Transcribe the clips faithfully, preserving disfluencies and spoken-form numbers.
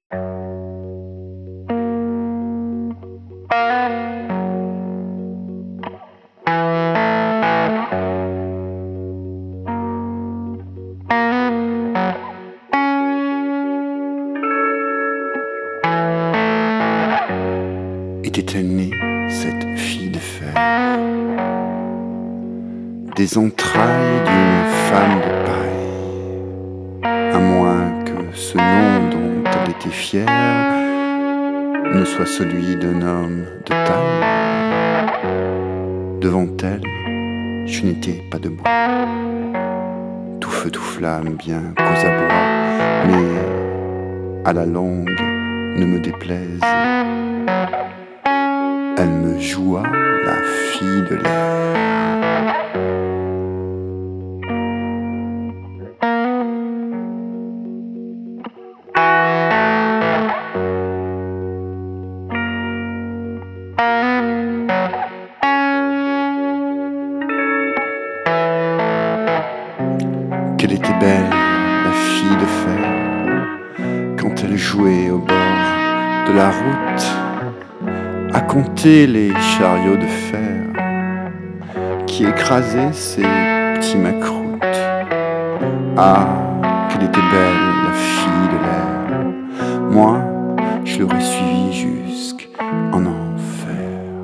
Était-elle née, cette fille de fer, des entrailles d'une femme de paille, à moins que ce nom dont elle était fière ne soit celui d'un homme de taille. Devant elle, je n'étais pas debout, tout feu, tout flamme, bien qu'aux abois, mais à la longue ne me déplaise. Elle me joua la fille de l'air. Qu'elle était belle, la fille de fer, quand elle jouait au bord de la route, à compter les chariots de fer qui écrasaient ses petits macroutes. Ah, qu'elle était belle, la fille de l'air. Moi, je l'aurais suivie jusqu'en enfer.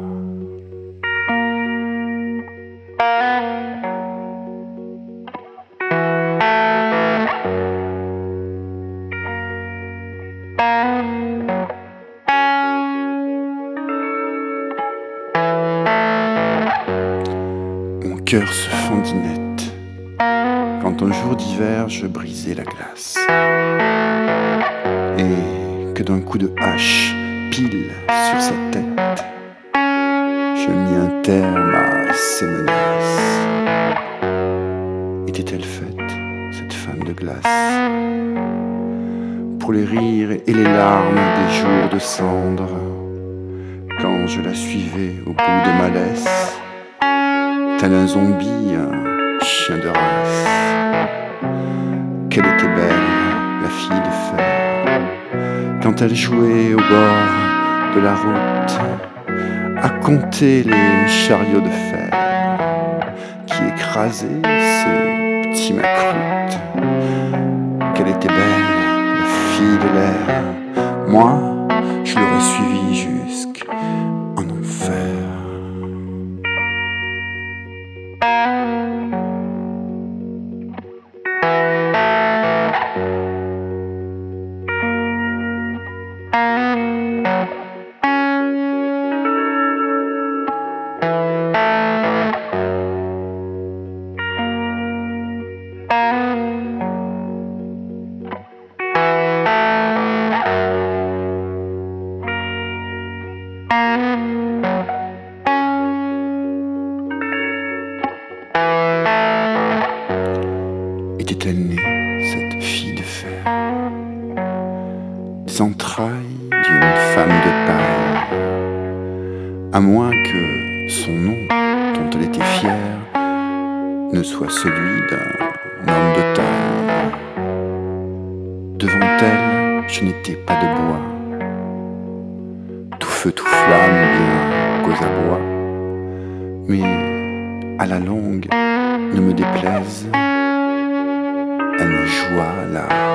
Mon cœur se fendit net quand un jour d'hiver je brisai la glace et que d'un coup de hache pile sur sa tête je mis un terme à ses menaces. Était-elle faite, cette femme de glace, pour les rires et les larmes des jours de cendre, quand je la suivais au bout de ma laisse, tel un zombie, un chien de race? Qu'elle était belle, la fille de fer, quand elle jouait au bord de la route, à compter les chariots de fer qui écrasaient ses petits macroutes. Qu'elle était belle, la fille de l'air. Moi, je l'aurais suivie jusqu'en enfer. Était-elle née, cette fille de fer, des entrailles d'une femme de paille, à moins que son nom, dont elle était fière, ne soit celui d'un homme de taille. Devant elle, je n'étais pas de bois, tout feu, tout flamme, bien qu'aux abois, mais à la longue ne me déplaise. Elle me joua la